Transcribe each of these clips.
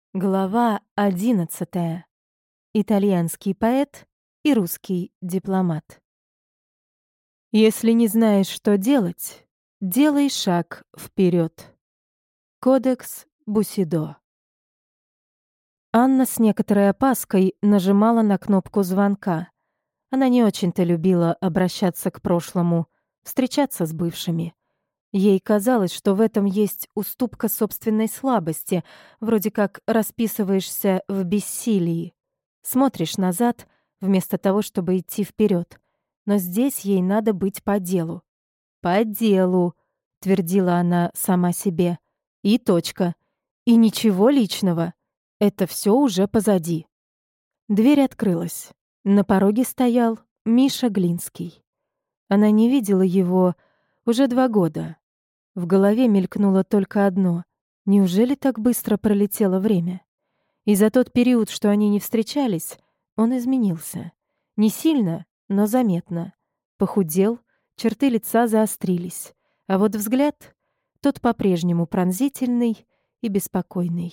Глава 11. Итальянский поэт и русский дипломат. Если не знаешь, что делать, делай шаг вперед. Кодекс Бусидо. Анна с некоторой опаской нажимала на кнопку звонка. Она не очень-то любила обращаться к прошлому, встречаться с бывшими. Ей казалось, что в этом есть уступка собственной слабости, вроде как расписываешься в бессилии. Смотришь назад, вместо того, чтобы идти вперед. Но здесь ей надо быть по делу. «По делу», — твердила она сама себе. И точка. И ничего личного. Это все уже позади. Дверь открылась. На пороге стоял Миша Глинский. Она не видела его уже 2 года. В голове мелькнуло только одно. Неужели так быстро пролетело время? И за тот период, что они не встречались, он изменился. Не сильно, но заметно. Похудел, черты лица заострились. А вот взгляд, тот по-прежнему пронзительный и беспокойный.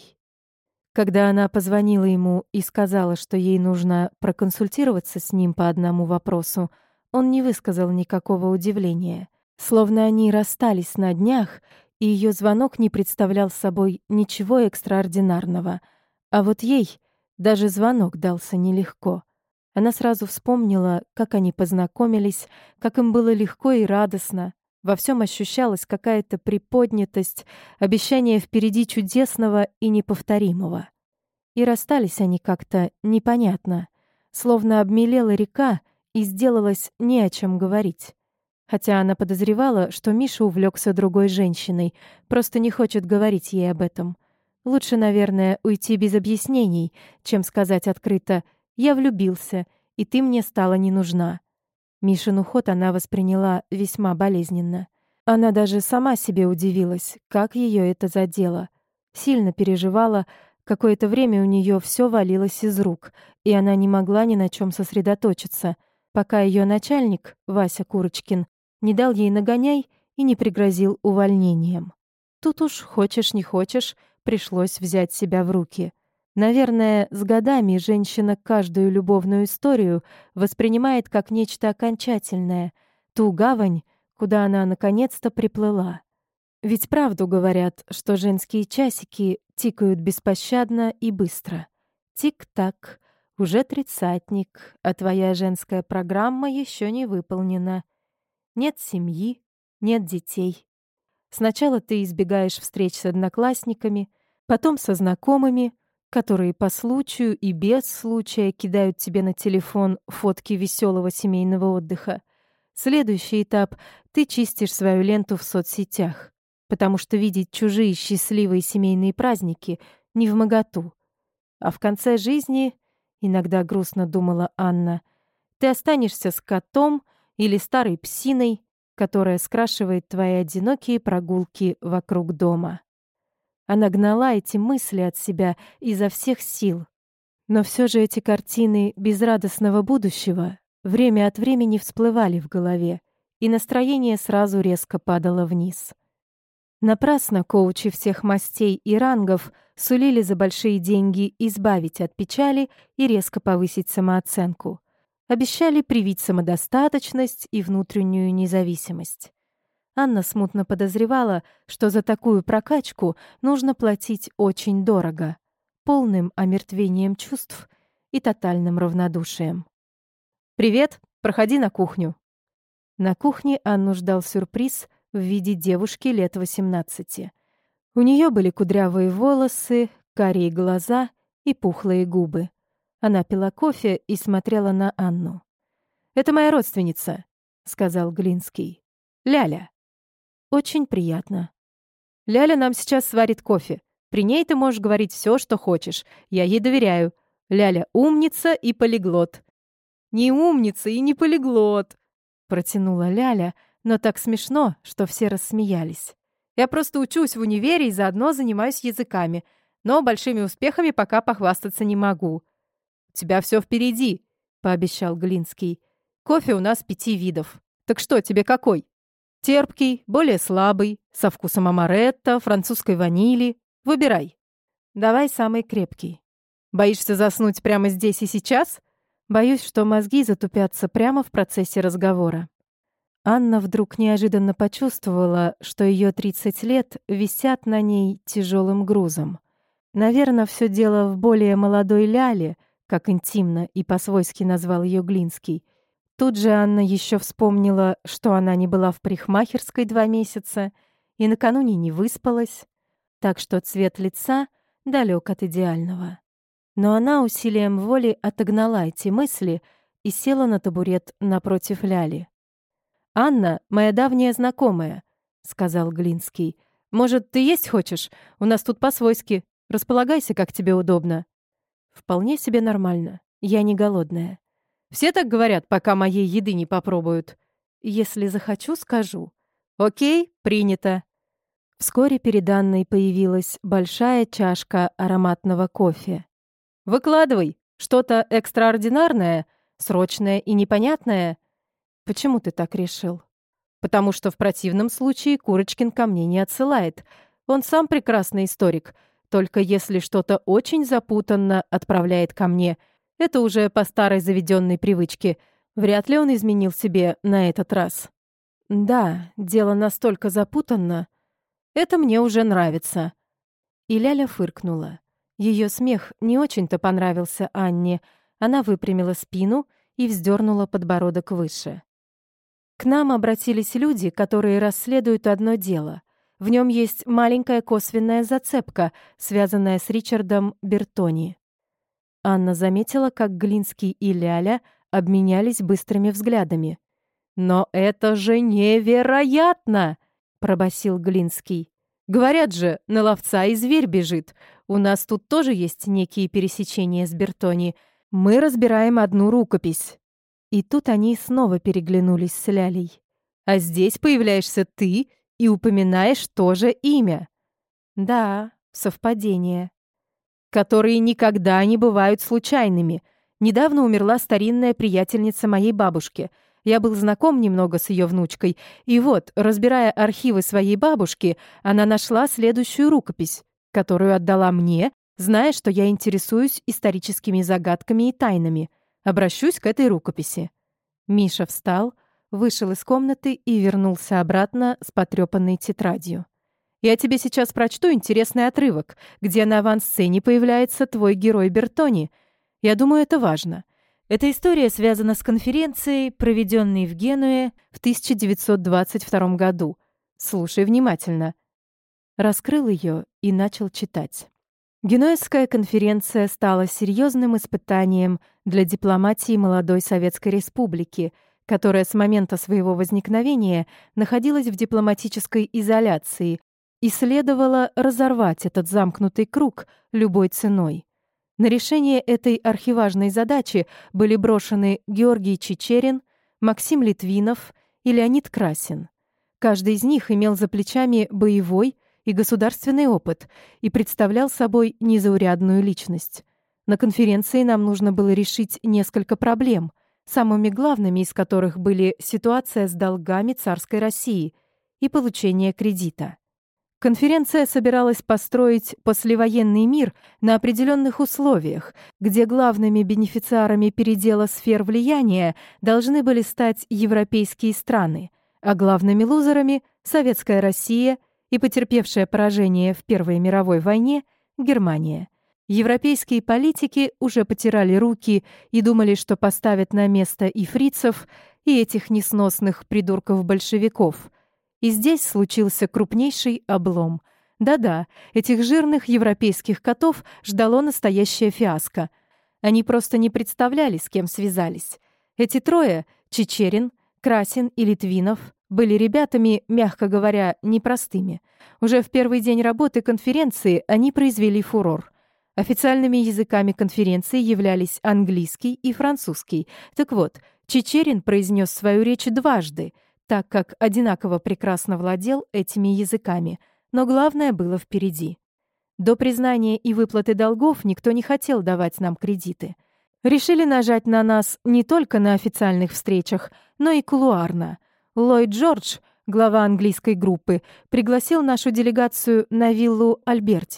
Когда она позвонила ему и сказала, что ей нужно проконсультироваться с ним по одному вопросу, он не высказал никакого удивления. Словно они расстались на днях, и ее звонок не представлял собой ничего экстраординарного. А вот ей даже звонок дался нелегко. Она сразу вспомнила, как они познакомились, как им было легко и радостно. Во всем ощущалась какая-то приподнятость, обещание впереди чудесного и неповторимого. И расстались они как-то непонятно, словно обмелела река и сделалось не о чем говорить. Хотя она подозревала, что Миша увлекся другой женщиной, просто не хочет говорить ей об этом. Лучше, наверное, уйти без объяснений, чем сказать открыто «я влюбился, и ты мне стала не нужна». Мишин уход она восприняла весьма болезненно. Она даже сама себе удивилась, как ее это задело. Сильно переживала, какое-то время у нее все валилось из рук, и она не могла ни на чем сосредоточиться, пока ее начальник, Вася Курочкин, не дал ей нагоняй и не пригрозил увольнением. Тут уж, хочешь не хочешь, пришлось взять себя в руки. Наверное, с годами женщина каждую любовную историю воспринимает как нечто окончательное, ту гавань, куда она наконец-то приплыла. Ведь правду говорят, что женские часики тикают беспощадно и быстро. Тик-так, уже 30-ник, а твоя женская программа еще не выполнена. Нет семьи, нет детей. Сначала ты избегаешь встреч с одноклассниками, потом со знакомыми, которые по случаю и без случая кидают тебе на телефон фотки веселого семейного отдыха. Следующий этап — ты чистишь свою ленту в соцсетях, потому что видеть чужие счастливые семейные праздники невмоготу. А в конце жизни, иногда грустно думала Анна, ты останешься с котом или старой псиной, которая скрашивает твои одинокие прогулки вокруг дома. Она гнала эти мысли от себя изо всех сил. Но все же эти картины безрадостного будущего время от времени всплывали в голове, и настроение сразу резко падало вниз. Напрасно коучи всех мастей и рангов сулили за большие деньги избавить от печали и резко повысить самооценку. Обещали привить самодостаточность и внутреннюю независимость. Анна смутно подозревала, что за такую прокачку нужно платить очень дорого, полным омертвением чувств и тотальным равнодушием. «Привет, проходи на кухню». На кухне Анну ждал сюрприз в виде девушки лет 18. У нее были кудрявые волосы, карие глаза и пухлые губы. Она пила кофе и смотрела на Анну. «Это моя родственница», — сказал Глинский. «Ляля». «Очень приятно». «Ляля нам сейчас сварит кофе. При ней ты можешь говорить все, что хочешь. Я ей доверяю. Ляля умница и полиглот». «Не умница и не полиглот», — протянула Ляля, но так смешно, что все рассмеялись. «Я просто учусь в универе и заодно занимаюсь языками, но большими успехами пока похвастаться не могу». «У тебя все впереди», — пообещал Глинский. «Кофе у нас 5 видов. Так что, тебе какой? Терпкий, более слабый, со вкусом амаретто, французской ванили. Выбирай». Давай самый крепкий. Боишься заснуть прямо здесь и сейчас? Боюсь, что мозги затупятся прямо в процессе разговора. Анна вдруг неожиданно почувствовала, что ее 30 лет висят на ней тяжелым грузом. Наверное, все дело в более молодой Ляле, как интимно и по-свойски назвал ее Глинский. Тут же Анна еще вспомнила, что она не была в парикмахерской 2 месяца и накануне не выспалась, так что цвет лица далек от идеального. Но она усилием воли отогнала эти мысли и села на табурет напротив Ляли. «Анна, моя давняя знакомая», — сказал Глинский. «Может, ты есть хочешь? У нас тут по-свойски. Располагайся, как тебе удобно». «Вполне себе нормально. Я не голодная. Все так говорят, пока моей еды не попробуют. Если захочу, скажу. Окей, принято». Вскоре перед Анной появилась большая чашка ароматного кофе. «Выкладывай. Что-то экстраординарное, срочное и непонятное?» «Почему ты так решил?» «Потому что в противном случае Курочкин ко мне не отсылает. Он сам прекрасный историк. Только если что-то очень запутанно отправляет ко мне, это уже по старой заведенной привычке. Вряд ли он изменил себе на этот раз». «Да, дело настолько запутанно. Это мне уже нравится». И Ляля фыркнула. Ее смех не очень-то понравился Анне. Она выпрямила спину и вздернула подбородок выше. К нам обратились люди, которые расследуют одно дело. В нем есть маленькая косвенная зацепка, связанная с Ричардом Бертони. Анна заметила, как Глинский и Ляля обменялись быстрыми взглядами. «Но это же невероятно!» — пробасил Глинский. «Говорят же, на ловца и зверь бежит. У нас тут тоже есть некие пересечения с Бертони. Мы разбираем одну рукопись». И тут они снова переглянулись с Лялей. «А здесь появляешься ты и упоминаешь то же имя». «Да, совпадение». «Которые никогда не бывают случайными. Недавно умерла старинная приятельница моей бабушки. Я был знаком немного с ее внучкой, и вот, разбирая архивы своей бабушки, она нашла следующую рукопись, которую отдала мне, зная, что я интересуюсь историческими загадками и тайнами. Обращусь к этой рукописи». Миша встал, вышел из комнаты и вернулся обратно с потрепанной тетрадью. «Я тебе сейчас прочту интересный отрывок, где на авансцене появляется твой герой Бертони. Я думаю, это важно. Эта история связана с конференцией, проведенной в Генуе в 1922 году. Слушай внимательно». Раскрыл ее и начал читать. Генуэзская конференция стала серьезным испытанием для дипломатии молодой Советской Республики, которая с момента своего возникновения находилась в дипломатической изоляции и следовало разорвать этот замкнутый круг любой ценой. На решение этой архиважной задачи были брошены Георгий Чичерин, Максим Литвинов и Леонид Красин. Каждый из них имел за плечами боевой и государственный опыт и представлял собой незаурядную личность. На конференции нам нужно было решить несколько проблем, самыми главными из которых были ситуация с долгами царской России и получение кредита. Конференция собиралась построить послевоенный мир на определенных условиях, где главными бенефициарами передела сфер влияния должны были стать европейские страны, а главными лузерами — Советская Россия и потерпевшая поражение в Первой мировой войне — Германия. Европейские политики уже потирали руки и думали, что поставят на место и фрицев, и этих несносных придурков-большевиков. И здесь случился крупнейший облом. Да-да, этих жирных европейских котов ждало настоящее фиаско. Они просто не представляли, с кем связались. Эти трое — Чичерин, Красин и Литвинов — были ребятами, мягко говоря, непростыми. Уже в первый день работы конференции они произвели фурор. Официальными языками конференции являлись английский и французский. Так вот, Чичерин произнес свою речь дважды, так как одинаково прекрасно владел этими языками, но главное было впереди. До признания и выплаты долгов никто не хотел давать нам кредиты. Решили нажать на нас не только на официальных встречах, но и кулуарно. Ллойд Джордж, глава английской группы, пригласил нашу делегацию на виллу Альбертис,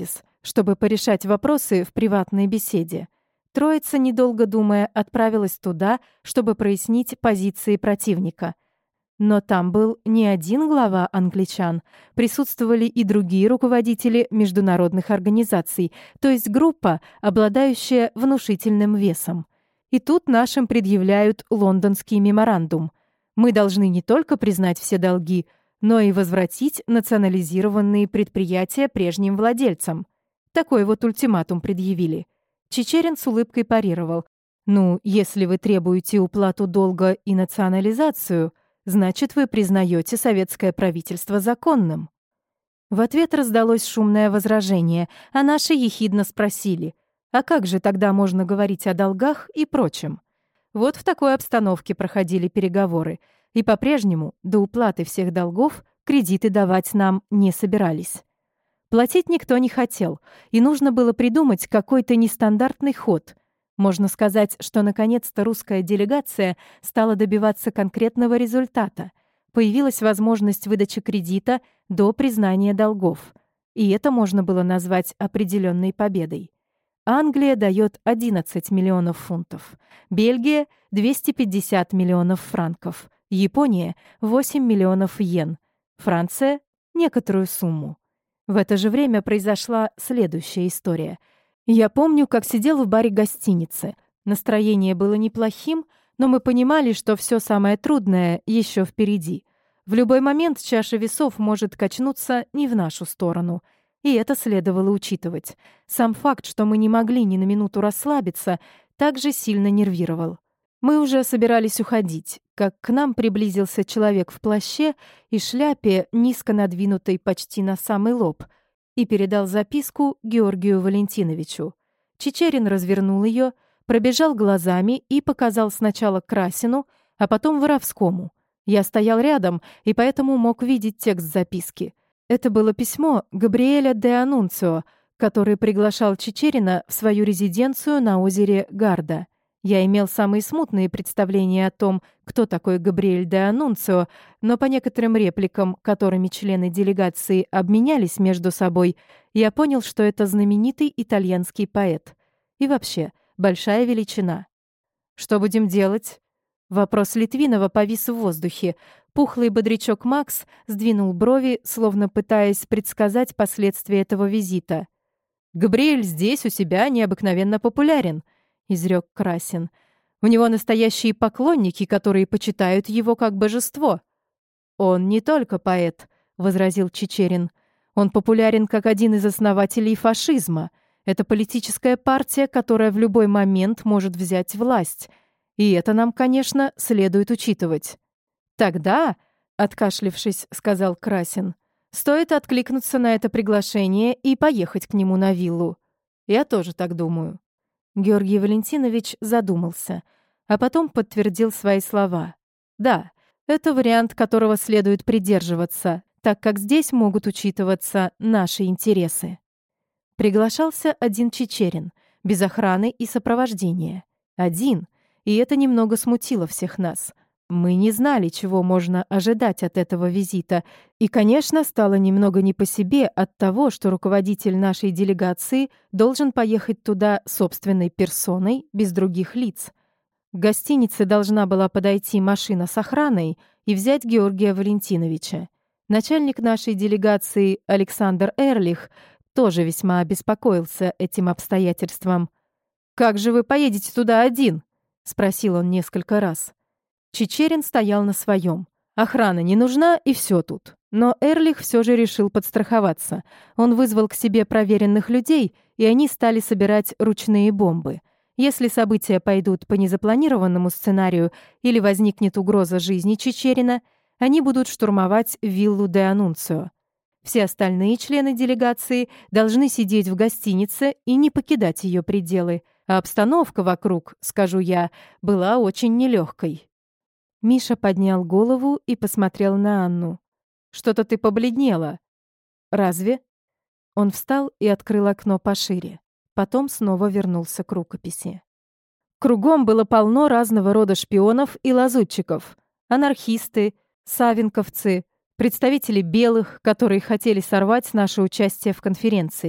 чтобы порешать вопросы в приватной беседе. Троица, недолго думая, отправилась туда, чтобы прояснить позиции противника. Но там был не один глава англичан, присутствовали и другие руководители международных организаций, то есть группа, обладающая внушительным весом. И тут нашим предъявляют лондонский меморандум. Мы должны не только признать все долги, но и возвратить национализированные предприятия прежним владельцам. Такой вот ультиматум предъявили. Чичерин с улыбкой парировал. «Ну, если вы требуете уплату долга и национализацию, значит, вы признаете советское правительство законным». В ответ раздалось шумное возражение, а наши ехидно спросили, а как же тогда можно говорить о долгах и прочем? Вот в такой обстановке проходили переговоры, и по-прежнему до уплаты всех долгов кредиты давать нам не собирались. Платить никто не хотел, и нужно было придумать какой-то нестандартный ход. Можно сказать, что наконец-то русская делегация стала добиваться конкретного результата. Появилась возможность выдачи кредита до признания долгов. И это можно было назвать определенной победой. Англия дает 11 миллионов фунтов, Бельгия — 250 миллионов франков, Япония — 8 миллионов йен, Франция — некоторую сумму. В это же время произошла следующая история. Я помню, как сидел в баре гостиницы. Настроение было неплохим, но мы понимали, что все самое трудное еще впереди. В любой момент чаша весов может качнуться не в нашу сторону. И это следовало учитывать. Сам факт, что мы не могли ни на минуту расслабиться, также сильно нервировал. Мы уже собирались уходить, как к нам приблизился человек в плаще и шляпе, низко надвинутой почти на самый лоб, и передал записку Георгию Валентиновичу. Чичерин развернул ее, пробежал глазами и показал сначала Красину, а потом Воровскому. Я стоял рядом и поэтому мог видеть текст записки. Это было письмо Габриэля де Анунцио, который приглашал Чичерина в свою резиденцию на озере Гарда. Я имел самые смутные представления о том, кто такой Габриэль де Анунцио, но по некоторым репликам, которыми члены делегации обменялись между собой, я понял, что это знаменитый итальянский поэт. И вообще, большая величина. «Что будем делать?» Вопрос Литвинова повис в воздухе. Пухлый бодрячок Макс сдвинул брови, словно пытаясь предсказать последствия этого визита. «Габриэль здесь у себя необыкновенно популярен», — изрек Красин. «У него настоящие поклонники, которые почитают его как божество». «Он не только поэт», — возразил Чичерин. «Он популярен как один из основателей фашизма. Это политическая партия, которая в любой момент может взять власть. И это нам, конечно, следует учитывать». «Тогда», — откашлившись, сказал Красин, «стоит откликнуться на это приглашение и поехать к нему на виллу». «Я тоже так думаю». Георгий Валентинович задумался, а потом подтвердил свои слова. «Да, это вариант, которого следует придерживаться, так как здесь могут учитываться наши интересы». Приглашался один Чичерин, без охраны и сопровождения. Один, и это немного смутило всех нас. Мы не знали, чего можно ожидать от этого визита, и, конечно, стало немного не по себе от того, что руководитель нашей делегации должен поехать туда собственной персоной, без других лиц. К гостинице должна была подойти машина с охраной и взять Георгия Валентиновича. Начальник нашей делегации Александр Эрлих тоже весьма обеспокоился этим обстоятельством. «Как же вы поедете туда один?» — спросил он несколько раз. Чичерин стоял на своем. Охрана не нужна, и все тут. Но Эрлих все же решил подстраховаться. Он вызвал к себе проверенных людей, и они стали собирать ручные бомбы. Если события пойдут по незапланированному сценарию или возникнет угроза жизни Чичерина, они будут штурмовать виллу де Анунцио. Все остальные члены делегации должны сидеть в гостинице и не покидать ее пределы, а обстановка вокруг, скажу я, была очень нелегкой. Миша поднял голову и посмотрел на Анну. «Что-то ты побледнела». «Разве?» Он встал и открыл окно пошире. Потом снова вернулся к рукописи. Кругом было полно разного рода шпионов и лазутчиков. Анархисты, савинковцы, представители белых, которые хотели сорвать наше участие в конференции.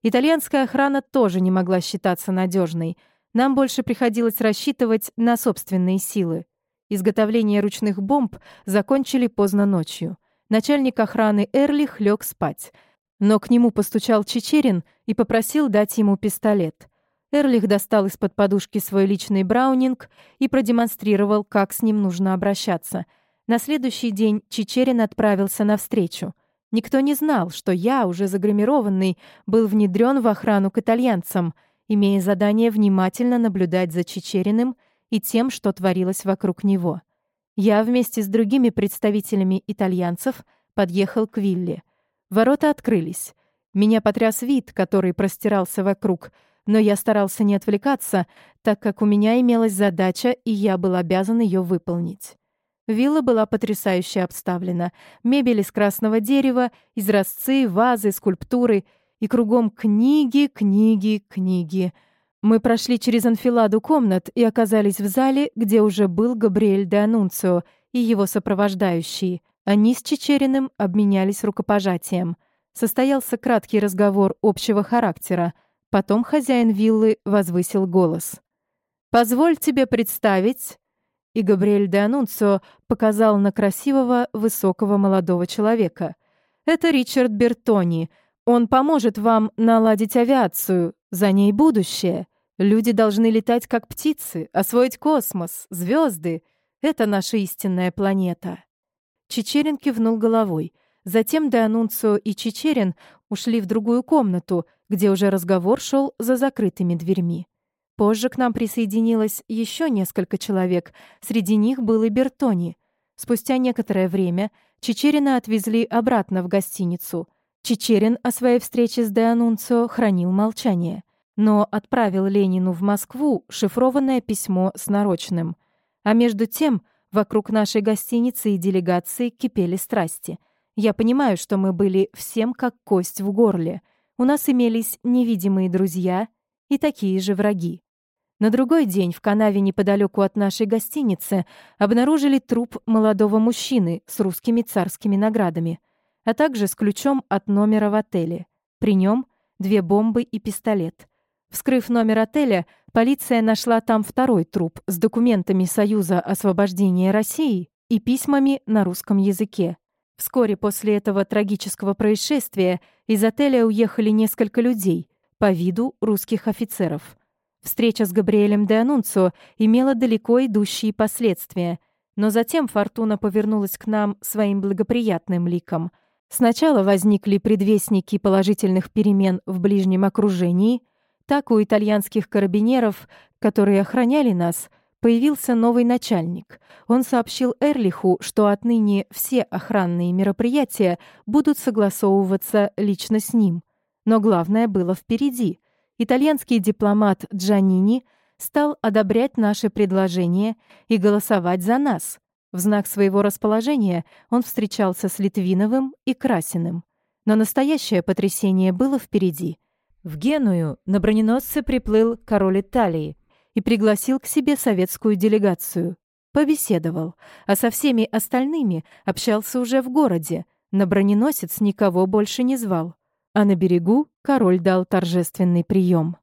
Итальянская охрана тоже не могла считаться надежной. Нам больше приходилось рассчитывать на собственные силы. Изготовление ручных бомб закончили поздно ночью. Начальник охраны Эрлих лег спать. Но к нему постучал Чичерин и попросил дать ему пистолет. Эрлих достал из-под подушки свой личный браунинг и продемонстрировал, как с ним нужно обращаться. На следующий день Чичерин отправился навстречу. Никто не знал, что я, уже загримированный, был внедрен в охрану к итальянцам, имея задание внимательно наблюдать за Чичериным и тем, что творилось вокруг него. Я вместе с другими представителями итальянцев подъехал к вилле. Ворота открылись. Меня потряс вид, который простирался вокруг, но я старался не отвлекаться, так как у меня имелась задача, и я был обязан ее выполнить. Вилла была потрясающе обставлена. Мебель из красного дерева, изразцы, вазы, скульптуры. И кругом книги, книги, книги. Мы прошли через анфиладу комнат и оказались в зале, где уже был Габриэль де Анунцио и его сопровождающие. Они с Чичериным обменялись рукопожатием. Состоялся краткий разговор общего характера. Потом хозяин виллы возвысил голос. «Позволь тебе представить...» И Габриэль де Анунцио показал на красивого, высокого молодого человека. «Это Ричард Бертони. Он поможет вам наладить авиацию. За ней будущее. Люди должны летать как птицы, освоить космос, звезды. Это наша истинная планета». Чичерин кивнул головой. Затем де Анунцио и Чичерин ушли в другую комнату, где уже разговор шел за закрытыми дверьми. Позже к нам присоединилось еще несколько человек, среди них был и Бертони. Спустя некоторое время Чичерина отвезли обратно в гостиницу. Чичерин о своей встрече с де Анунцио хранил молчание, но отправил Ленину в Москву шифрованное письмо с нарочным. А между тем, вокруг нашей гостиницы и делегации кипели страсти. Я понимаю, что мы были всем как кость в горле. У нас имелись невидимые друзья и такие же враги. На другой день в канаве неподалеку от нашей гостиницы обнаружили труп молодого мужчины с русскими царскими наградами, а также с ключом от номера в отеле. При нем 2 бомбы и пистолет. Вскрыв номер отеля, полиция нашла там второй труп с документами Союза освобождения России и письмами на русском языке. Вскоре после этого трагического происшествия из отеля уехали несколько людей, по виду русских офицеров. Встреча с Габриэлем де Анунцио имела далеко идущие последствия, но затем фортуна повернулась к нам своим благоприятным ликом. Сначала возникли предвестники положительных перемен в ближнем окружении, так у итальянских карабинеров, которые охраняли нас, появился новый начальник. Он сообщил Эрлиху, что отныне все охранные мероприятия будут согласовываться лично с ним. Но главное было впереди. Итальянский дипломат Джанини стал одобрять наши предложения и голосовать за нас. В знак своего расположения он встречался с Литвиновым и Красиным. Но настоящее потрясение было впереди. В Геную на броненосце приплыл король Италии и пригласил к себе советскую делегацию. Побеседовал, а со всеми остальными общался уже в городе. На броненосец никого больше не звал. А на берегу король дал торжественный прием.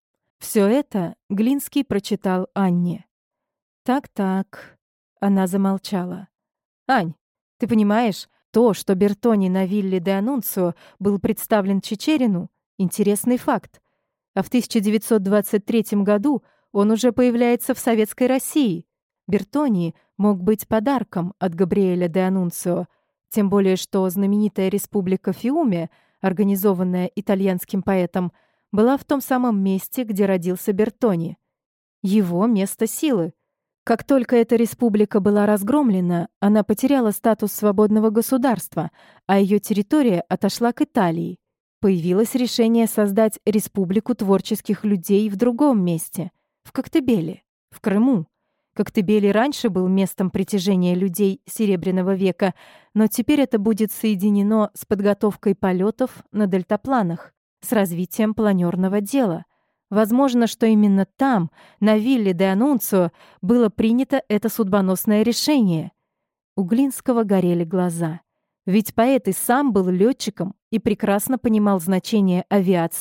Все это Глинский прочитал Анне. «Так-так», — она замолчала. «Ань, ты понимаешь, то, что Бертони на вилле де Анунцио был представлен Чичерину, интересный факт. А в 1923 году он уже появляется в Советской России. Бертони мог быть подарком от Габриэля де Анунцио, тем более что знаменитая республика Фиуме, организованная итальянским поэтом, была в том самом месте, где родился Бертони. Его место силы. Как только эта республика была разгромлена, она потеряла статус свободного государства, а ее территория отошла к Италии. Появилось решение создать республику творческих людей в другом месте, в Коктебеле, в Крыму. Коктебель и раньше был местом притяжения людей Серебряного века, но теперь это будет соединено с подготовкой полетов на дельтапланах, с развитием планерного дела. Возможно, что именно там, на вилле де Анунцио, было принято это судьбоносное решение. У Глинского горели глаза. Ведь поэт и сам был летчиком и прекрасно понимал значение авиации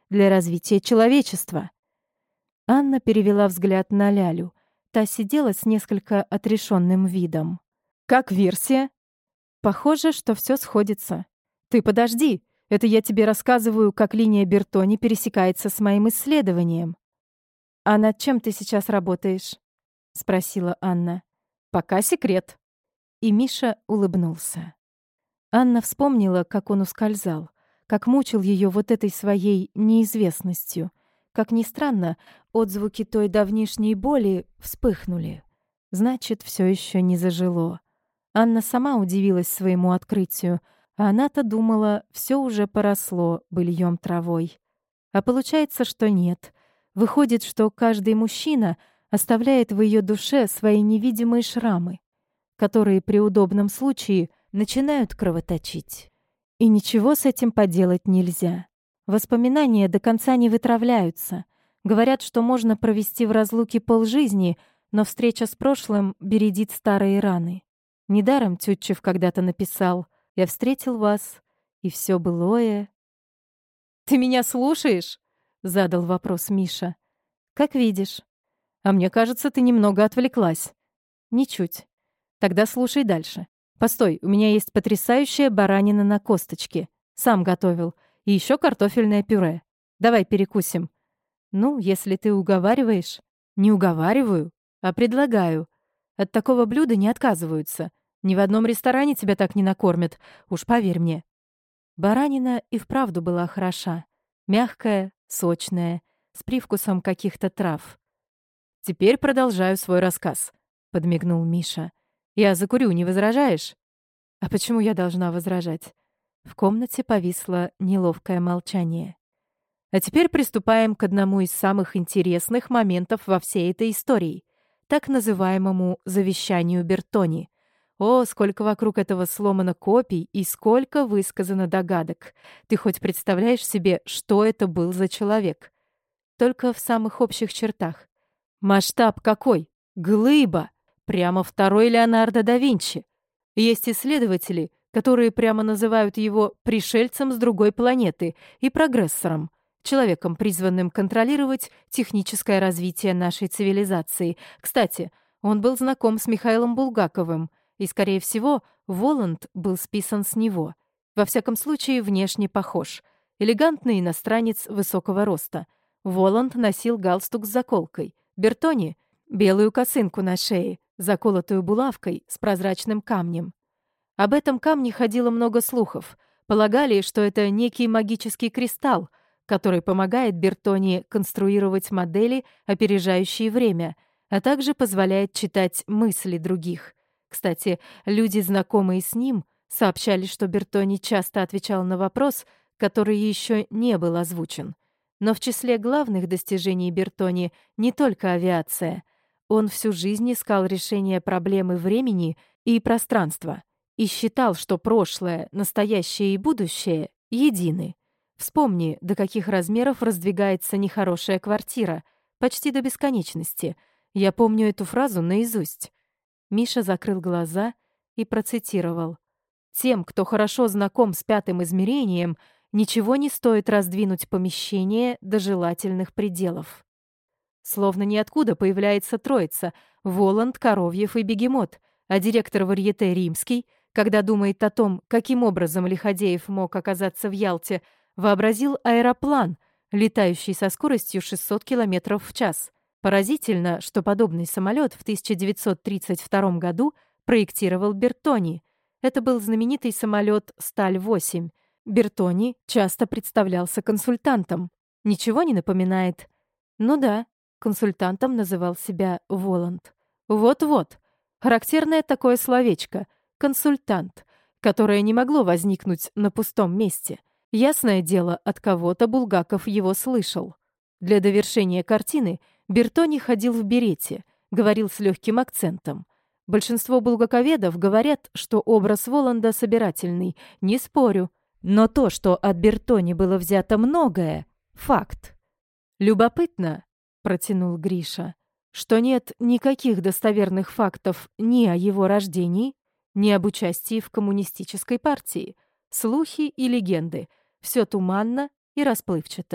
для развития человечества». Анна перевела взгляд на Лялю. Та сидела с несколько отрешенным видом. «Как версия?» «Похоже, что все сходится. Ты подожди, это я тебе рассказываю, как линия Бертони пересекается с моим исследованием». «А над чем ты сейчас работаешь?» — спросила Анна. «Пока секрет». И Миша улыбнулся. Анна вспомнила, как он ускользал, как мучил ее вот этой своей неизвестностью. Как ни странно, отзвуки той давнишней боли вспыхнули. Значит, все еще не зажило. Анна сама удивилась своему открытию, а она-то думала, все уже поросло быльем травой. А получается, что нет. Выходит, что каждый мужчина оставляет в ее душе свои невидимые шрамы, которые при удобном случае начинают кровоточить. И ничего с этим поделать нельзя. Воспоминания до конца не вытравляются. Говорят, что можно провести в разлуке полжизни, но встреча с прошлым бередит старые раны. Недаром Тютчев когда-то написал: «Я встретил вас, и все былое». «Ты меня слушаешь?» — задал вопрос Миша. «Как видишь. А мне кажется, ты немного отвлеклась». «Ничуть. Тогда слушай дальше. Постой, у меня есть потрясающая баранина на косточке. Сам готовил. И еще картофельное пюре. Давай перекусим». «Ну, если ты уговариваешь». «Не уговариваю, а предлагаю. От такого блюда не отказываются. Ни в одном ресторане тебя так не накормят, уж поверь мне». Баранина и вправду была хороша. Мягкая, сочная, с привкусом каких-то трав. «Теперь продолжаю свой рассказ», — подмигнул Миша. «Я закурю, не возражаешь?» «А почему я должна возражать?» В комнате повисло неловкое молчание. А теперь приступаем к одному из самых интересных моментов во всей этой истории, так называемому завещанию Бертони. О, сколько вокруг этого сломано копий и сколько высказано догадок. Ты хоть представляешь себе, что это был за человек? Только в самых общих чертах. Масштаб какой? Глыба! Прямо второй Леонардо да Винчи. Есть исследователи, которые прямо называют его пришельцем с другой планеты и прогрессором, человеком, призванным контролировать техническое развитие нашей цивилизации. Кстати, он был знаком с Михаилом Булгаковым, и, скорее всего, Воланд был списан с него. Во всяком случае, внешне похож. Элегантный иностранец высокого роста. Воланд носил галстук с заколкой. Бертони — белую косынку на шее, заколотую булавкой с прозрачным камнем. Об этом камне ходило много слухов. Полагали, что это некий магический кристалл, который помогает Бертони конструировать модели, опережающие время, а также позволяет читать мысли других. Кстати, люди, знакомые с ним, сообщали, что Бертони часто отвечал на вопрос, который еще не был озвучен. Но в числе главных достижений Бертони не только авиация. Он всю жизнь искал решение проблемы времени и пространства и считал, что прошлое, настоящее и будущее едины. Вспомни, до каких размеров раздвигается нехорошая квартира, почти до бесконечности. Я помню эту фразу наизусть. Миша закрыл глаза и процитировал. «Тем, кто хорошо знаком с пятым измерением, ничего не стоит раздвинуть помещение до желательных пределов». Словно ниоткуда появляется троица — Воланд, Коровьев и Бегемот, а директор варьете Римский, когда думает о том, каким образом Лиходеев мог оказаться в Ялте, вообразил аэроплан, летающий со скоростью 600 км в час. Поразительно, что подобный самолет в 1932 году проектировал Бертони. Это был знаменитый самолет «Сталь-8». Бертони часто представлялся консультантом. Ничего не напоминает? Ну да, консультантом называл себя Воланд. Вот-вот. Характерное такое словечко «консультант», которое не могло возникнуть на пустом месте. Ясное дело, от кого-то Булгаков его слышал. Для довершения картины Бертони ходил в берете, говорил с легким акцентом. Большинство булгаковедов говорят, что образ Воланда собирательный, не спорю. Но то, что от Бертони было взято многое — факт. «Любопытно», — протянул Гриша, «что нет никаких достоверных фактов ни о его рождении, ни об участии в коммунистической партии. Слухи и легенды. Все туманно и расплывчато.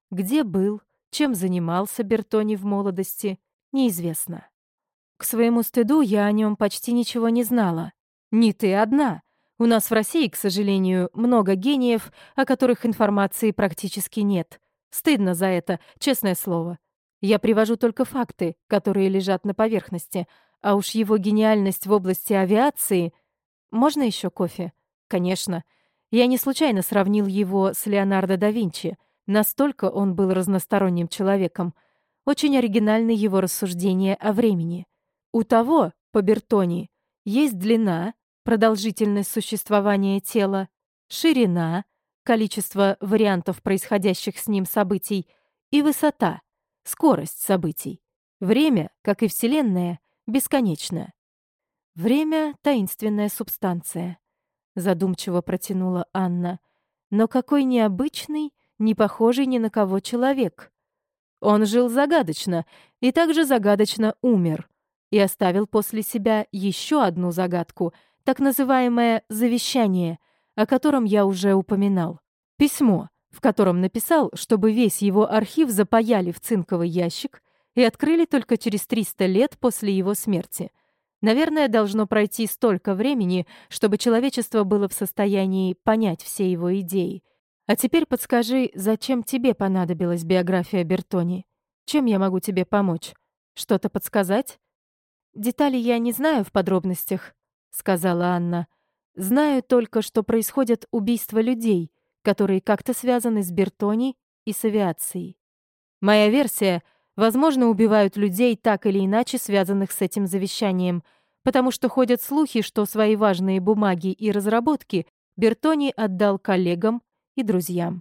Где был, чем занимался Бертони в молодости, неизвестно. К своему стыду я о нем почти ничего не знала. Не ты одна. У нас в России, к сожалению, много гениев, о которых информации практически нет. Стыдно за это, честное слово. Я привожу только факты, которые лежат на поверхности, а уж его гениальность в области авиации... Можно еще кофе? Конечно. Я не случайно сравнил его с Леонардо да Винчи. Настолько он был разносторонним человеком. Очень оригинальны его рассуждения о времени. У того, по Бертони, есть длина, продолжительность существования тела, ширина, количество вариантов происходящих с ним событий и высота, скорость событий. Время, как и Вселенная, бесконечно. Время — таинственная субстанция, задумчиво протянула Анна. Но какой необычный, не похожий ни на кого человек. Он жил загадочно и также загадочно умер и оставил после себя еще одну загадку, так называемое «завещание», о котором я уже упоминал. Письмо, в котором написал, чтобы весь его архив запаяли в цинковый ящик и открыли только через 300 лет после его смерти. Наверное, должно пройти столько времени, чтобы человечество было в состоянии понять все его идеи. А теперь подскажи, зачем тебе понадобилась биография Бертони? Чем я могу тебе помочь? Что-то подсказать? Детали я не знаю в подробностях, сказала Анна. Знаю только, что происходят убийства людей, которые как-то связаны с Бертони и с авиацией. Моя версия, возможно, убивают людей так или иначе связанных с этим завещанием, потому что ходят слухи, что свои важные бумаги и разработки Бертони отдал коллегам и друзьям.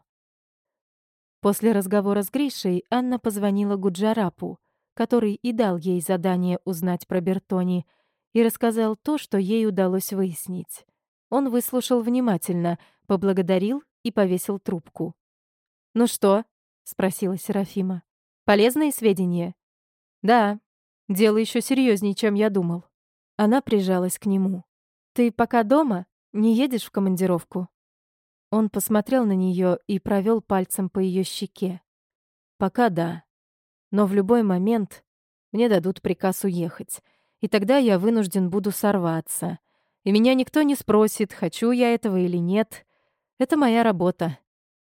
После разговора с Гришей Анна позвонила Гуджарапу, который и дал ей задание узнать про Бертони, и рассказал то, что ей удалось выяснить. Он выслушал внимательно, поблагодарил и повесил трубку. «Ну что?» — спросила Серафима. «Полезные сведения?» «Да. Дело еще серьезнее, чем я думал». Она прижалась к нему. «Ты пока дома? Не едешь в командировку?» Он посмотрел на нее и провел пальцем по ее щеке. «Пока да. Но в любой момент мне дадут приказ уехать. И тогда я вынужден буду сорваться. И меня никто не спросит, хочу я этого или нет. Это моя работа.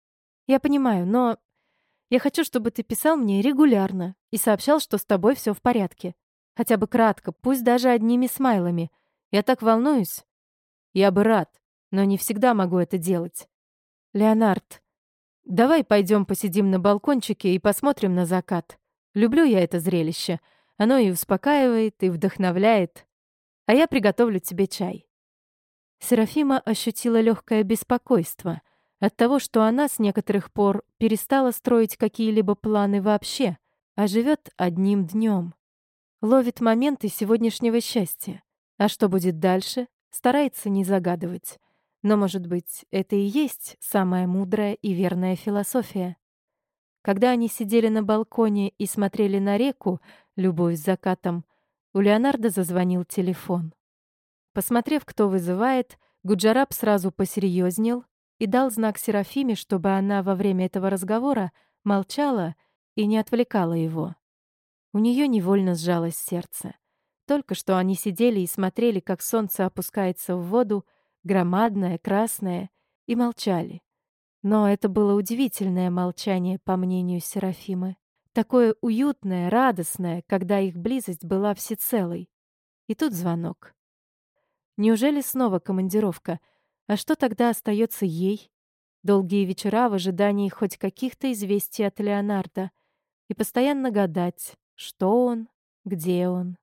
Я понимаю, но я хочу, чтобы ты писал мне регулярно и сообщал, что с тобой все в порядке. Хотя бы кратко, пусть даже одними смайлами. Я так волнуюсь. Я бы рад, но не всегда могу это делать. Леонард, давай пойдем посидим на балкончике и посмотрим на закат. Люблю я это зрелище. Оно и успокаивает, и вдохновляет. А я приготовлю тебе чай». Серафима ощутила легкое беспокойство от того, что она с некоторых пор перестала строить какие-либо планы вообще, а живет одним днем. Ловит моменты сегодняшнего счастья. А что будет дальше, старается не загадывать. Но, может быть, это и есть самая мудрая и верная философия. Когда они сидели на балконе и смотрели на реку, любуясь закатом, у Леонардо зазвонил телефон. Посмотрев, кто вызывает, Гуджарап сразу посерьезнел и дал знак Серафиме, чтобы она во время этого разговора молчала и не отвлекала его. У нее невольно сжалось сердце. Только что они сидели и смотрели, как солнце опускается в воду, громадное, красное, и молчали. Но это было удивительное молчание, по мнению Серафимы. Такое уютное, радостное, когда их близость была всецелой. И тут звонок. Неужели снова командировка? А что тогда остается ей? Долгие вечера в ожидании хоть каких-то известий от Леонардо. И постоянно гадать, что он, где он.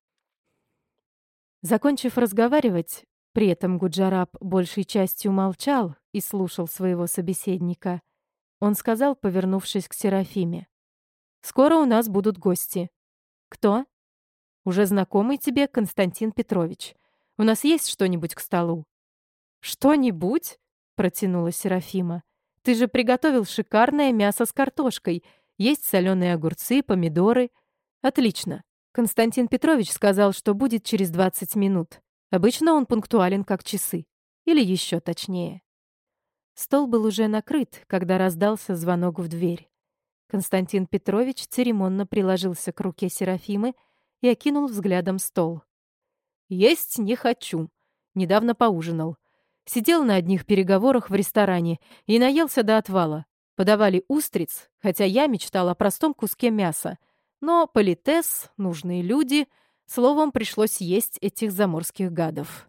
Закончив разговаривать, при этом Гуджарап большей частью молчал и слушал своего собеседника, он сказал, повернувшись к Серафиме: «Скоро у нас будут гости». «Кто?» «Уже знакомый тебе Константин Петрович. У нас есть что-нибудь к столу?» «Что-нибудь?» — протянула Серафима. «Ты же приготовил шикарное мясо с картошкой. Есть соленые огурцы, помидоры. Отлично. Константин Петрович сказал, что будет через 20 минут. Обычно он пунктуален как часы. Или еще точнее». Стол был уже накрыт, когда раздался звонок в дверь. Константин Петрович церемонно приложился к руке Серафимы и окинул взглядом стол. «Есть не хочу. Недавно поужинал. Сидел на одних переговорах в ресторане и наелся до отвала. Подавали устриц, хотя я мечтал о простом куске мяса. Но политес, нужные люди, словом, пришлось есть этих заморских гадов».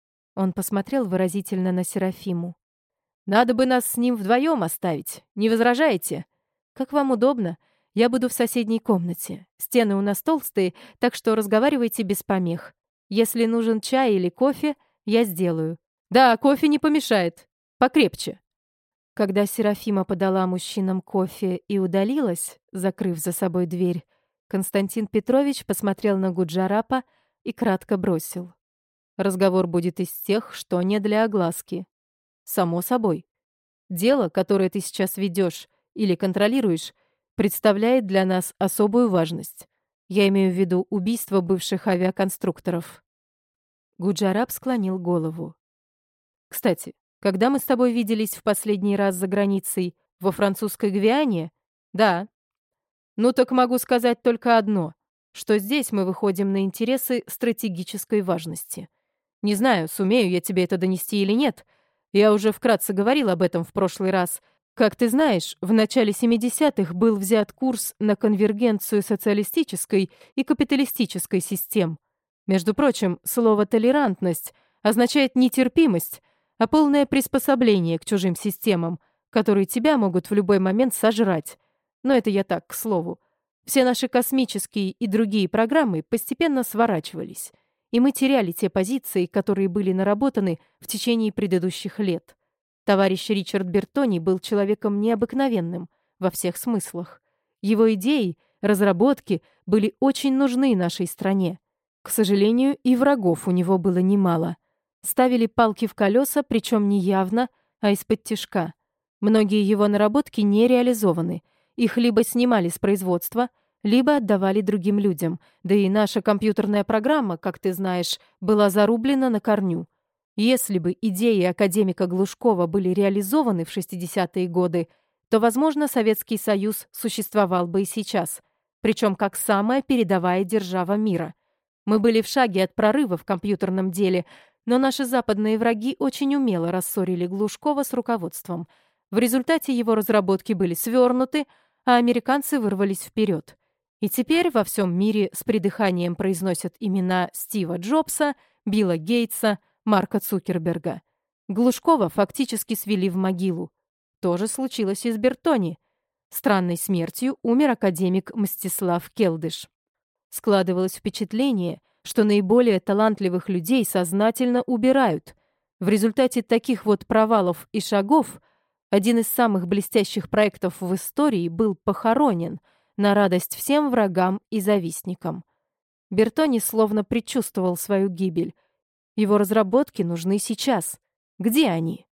Он посмотрел выразительно на Серафиму. «Надо бы нас с ним вдвоем оставить. Не возражаете? Как вам удобно. Я буду в соседней комнате. Стены у нас толстые, так что разговаривайте без помех. Если нужен чай или кофе, я сделаю. Да, кофе не помешает. Покрепче». Когда Серафима подала мужчинам кофе и удалилась, закрыв за собой дверь, Константин Петрович посмотрел на Гуджарапа и кратко бросил: «Разговор будет из тех, что не для огласки. Само собой. Дело, которое ты сейчас ведешь или контролируешь, представляет для нас особую важность. Я имею в виду убийство бывших авиаконструкторов». Гуджарап склонил голову. «Кстати, когда мы с тобой виделись в последний раз за границей, во французской Гвиане?» «Да». «Ну так могу сказать только одно, что здесь мы выходим на интересы стратегической важности. Не знаю, сумею я тебе это донести или нет. Я уже вкратце говорил об этом в прошлый раз. Как ты знаешь, в начале 70-х был взят курс на конвергенцию социалистической и капиталистической систем. Между прочим, слово «толерантность» означает не терпимость, а полное приспособление к чужим системам, которые тебя могут в любой момент сожрать. Но это я так, к слову. Все наши космические и другие программы постепенно сворачивались, и мы теряли те позиции, которые были наработаны в течение предыдущих лет. Товарищ Ричард Бертони был человеком необыкновенным во всех смыслах. Его идеи, разработки были очень нужны нашей стране. К сожалению, и врагов у него было немало. Ставили палки в колеса, причем не явно, а из-под тишка. Многие его наработки не реализованы. Их либо снимали с производства, либо отдавали другим людям. Да и наша компьютерная программа, как ты знаешь, была зарублена на корню. Если бы идеи академика Глушкова были реализованы в 60-е годы, то, возможно, Советский Союз существовал бы и сейчас, причем как самая передовая держава мира. Мы были в шаге от прорыва в компьютерном деле, но наши западные враги очень умело рассорили Глушкова с руководством. В результате его разработки были свернуты, а американцы вырвались вперед. И теперь во всем мире с придыханием произносят имена Стива Джобса, Билла Гейтса, Марка Цукерберга. Глушкова фактически свели в могилу. То же случилось и с Бертони. Странной смертью умер академик Мстислав Келдыш. Складывалось впечатление, что наиболее талантливых людей сознательно убирают. В результате таких вот провалов и шагов один из самых блестящих проектов в истории был похоронен на радость всем врагам и завистникам. Бертони словно предчувствовал свою гибель. Его разработки нужны сейчас. Где они?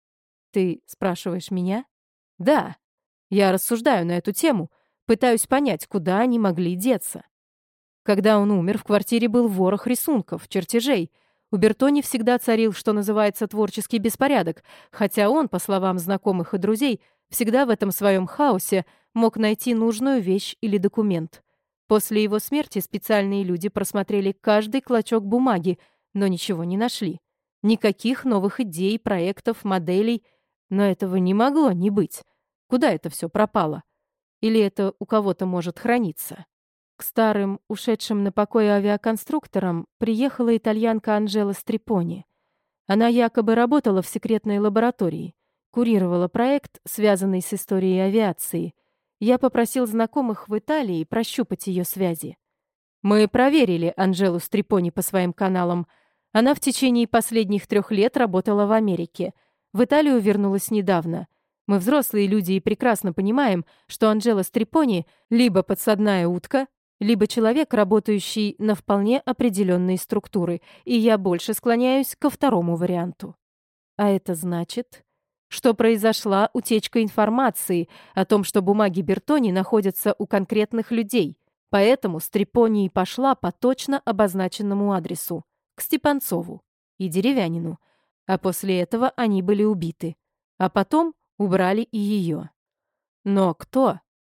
Ты спрашиваешь меня? Да. Я рассуждаю на эту тему, пытаюсь понять, куда они могли деться. Когда он умер, в квартире был ворох рисунков, чертежей. У Бертони всегда царил, что называется, творческий беспорядок, хотя он, по словам знакомых и друзей, всегда в этом своем хаосе мог найти нужную вещь или документ. После его смерти специальные люди просмотрели каждый клочок бумаги, но ничего не нашли. Никаких новых идей, проектов, моделей. Но этого не могло не быть. Куда это все пропало? Или это у кого-то может храниться? К старым, ушедшим на покой авиаконструкторам приехала итальянка Анджела Стрипони. Она якобы работала в секретной лаборатории, курировала проект, связанный с историей авиации. Я попросил знакомых в Италии прощупать ее связи. Мы проверили Анджелу Стрипони по своим каналам. Она в течение последних 3 лет работала в Америке. В Италию вернулась недавно. Мы взрослые люди и прекрасно понимаем, что Анджела Стрипони либо подсадная утка, либо человек, работающий на вполне определенные структуры, и я больше склоняюсь ко второму варианту. А это значит, что произошла утечка информации о том, что бумаги Бертони находятся у конкретных людей, поэтому Стрипони и пошла по точно обозначенному адресу, к Степанцову и Деревянину, а после этого они были убиты, а потом убрали и ее. Но кто?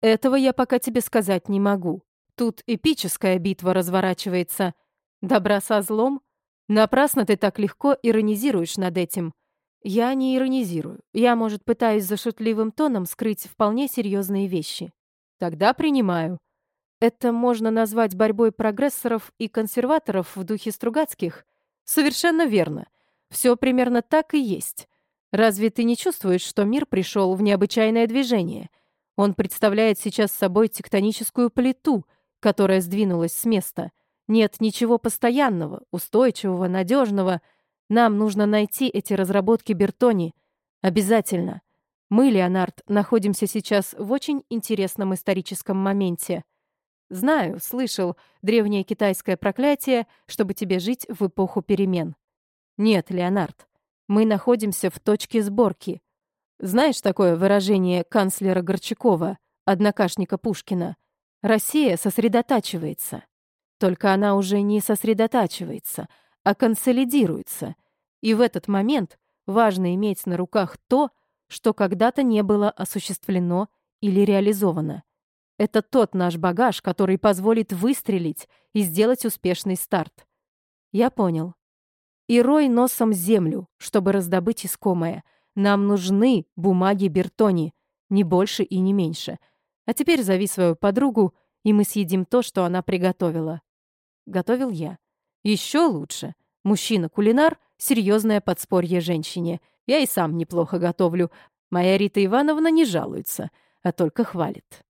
Этого я пока тебе сказать не могу. Тут эпическая битва разворачивается. Добра со злом? Напрасно ты так легко иронизируешь над этим. Я не иронизирую. Я, может, пытаюсь за шутливым тоном скрыть вполне серьезные вещи. Тогда принимаю. Это можно назвать борьбой прогрессоров и консерваторов в духе Стругацких? Совершенно верно. Все примерно так и есть. Разве ты не чувствуешь, что мир пришел в необычайное движение? Он представляет сейчас собой тектоническую плиту, которая сдвинулась с места. Нет ничего постоянного, устойчивого, надежного. Нам нужно найти эти разработки Бертони. Обязательно. Мы, Леонард, находимся сейчас в очень интересном историческом моменте. Знаю, слышал древнее китайское проклятие, чтобы тебе жить в эпоху перемен. Нет, Леонард, мы находимся в точке сборки. Знаешь такое выражение канцлера Горчакова, однокашника Пушкина? Россия сосредотачивается. Только она уже не сосредотачивается, а консолидируется. И в этот момент важно иметь на руках то, что когда-то не было осуществлено или реализовано. Это тот наш багаж, который позволит выстрелить и сделать успешный старт. Я понял. И рой носом землю, чтобы раздобыть искомое. Нам нужны бумаги Бертони, не больше и не меньше. А теперь зови свою подругу, и мы съедим то, что она приготовила. Готовил я. Еще лучше. Мужчина-кулинар — серьезное подспорье женщине. Я и сам неплохо готовлю. Моя Рита Ивановна не жалуется, а только хвалит.